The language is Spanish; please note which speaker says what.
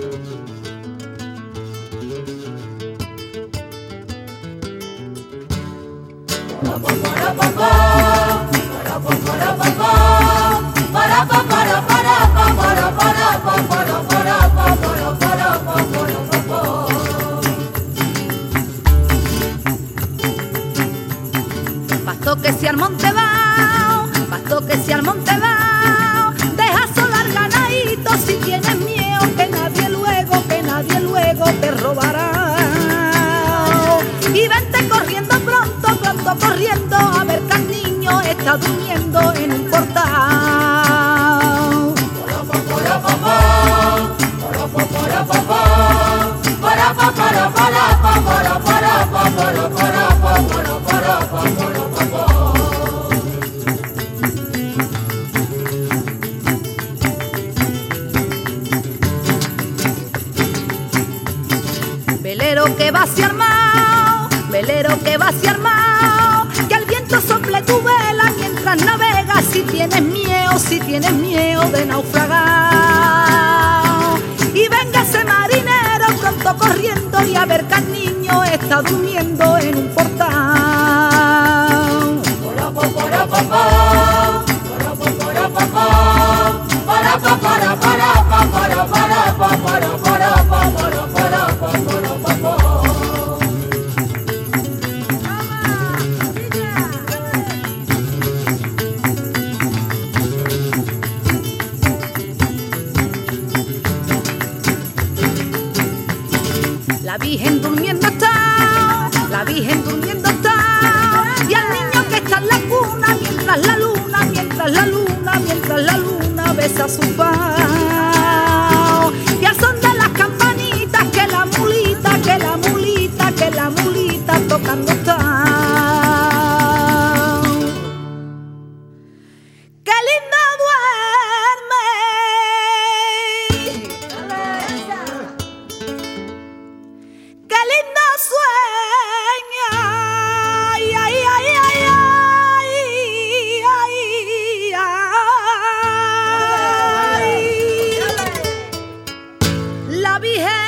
Speaker 1: Pasto que si al monte va, pasto que si al monte va, deja solar ganadito si tienes miedo que nadie luego te robará. Y vente corriendo pronto, pronto corriendo a ver que el niño está durmiendo en un portal. Velero que va hacia armado, velero que va hacia armado, que el viento sople tu vela mientras navegas. Si tienes miedo de naufragar. Y venga ese marinero pronto corriendo y a ver que el niño está durmiendo en un portal. La Virgen durmiendo está, la Virgen durmiendo está, y al niño que está en la cuna mientras la luna besa su paz. Y al son de las campanitas que la mulita tocando está. ¡Qué lindo duerme! ¡Qué lindo sueña! ¡Ay, ay, ay, ay, ay, ay, ay! La Virgen